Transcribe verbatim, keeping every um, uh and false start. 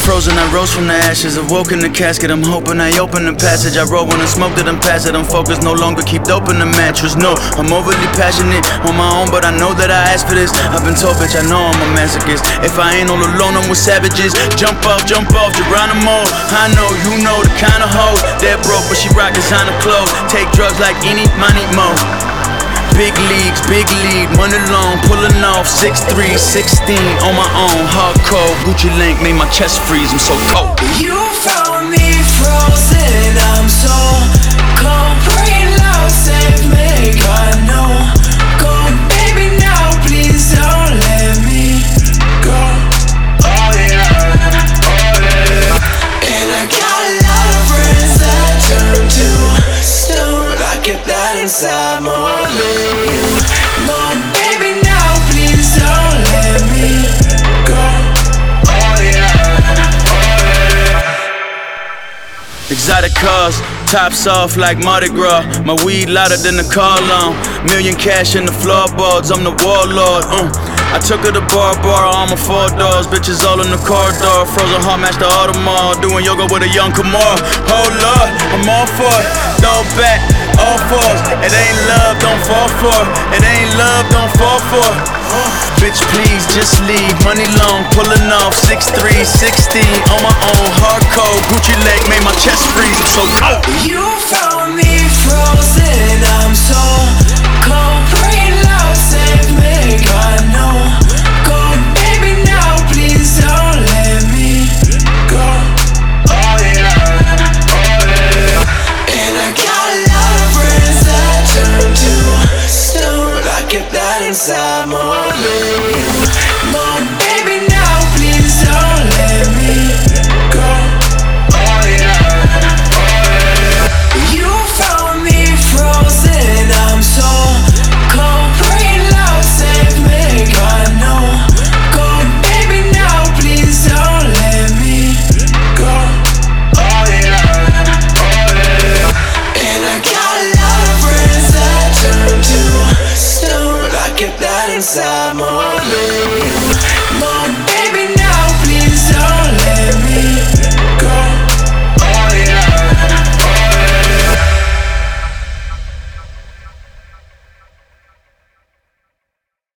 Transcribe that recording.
frozen, I rose from the ashes. Awoke in the casket, I'm hoping I open the passage. I roll when I smoke it, I'm past it. I'm focused, no longer keep dope in the mattress. No, I'm overly passionate on my own, but I know that I asked for this. I've been told, bitch, I know I'm a masochist. If I ain't all alone, I'm with savages. Jump off, jump off, Geronimo. I know, you know the kind of hoe that broke, but she rock designer clothes. Take drugs like any money mo. Big leagues, big league, money long, pulling off six three, sixteen on my own, hardcore. Gucci link made my chest freeze, I'm so cold. You found me frozen, I'm so cold. Bring love, save me, God no. Go, baby, now please don't let me go. Oh yeah, oh yeah. And I got a lot of friends that turn to stone. I keep that inside more than you. No, baby, now please don't let me go. Oh yeah, oh yeah. Exotic cars, tops off like Mardi Gras. My weed louder than the car alarm. Million cash in the floorboards, I'm the warlord. uh. I took her to bar, bar, all my four doors. Bitches all in the corridor. Frozen heart, match the Audemars. Doing yoga with a young Kamar. Oh Lord, I'm all for it. Throw back, all fours. It ain't love, don't fall for it. It ain't love, don't fall for it. uh. Bitch, please, just leave. Money long, pulling off six three, sixteen on my own, hardcore. Gucci leg made my chest freeze, I'm so cold. You found me frozen, I'm so cold. Bring love, save me, God no. Go, baby, now please don't let me go. Oh yeah, oh yeah. And I got a lot of friends that turn to stone. I keep that inside more than you. No, baby, now please don't let me go. Oh yeah, oh yeah. You found me frozen, I'm so cold. Bring love, save me, God no. Go, baby, now please don't let me go. Oh yeah, oh yeah. And I got a lot of friends that turn to stone. I keep that inside more than you.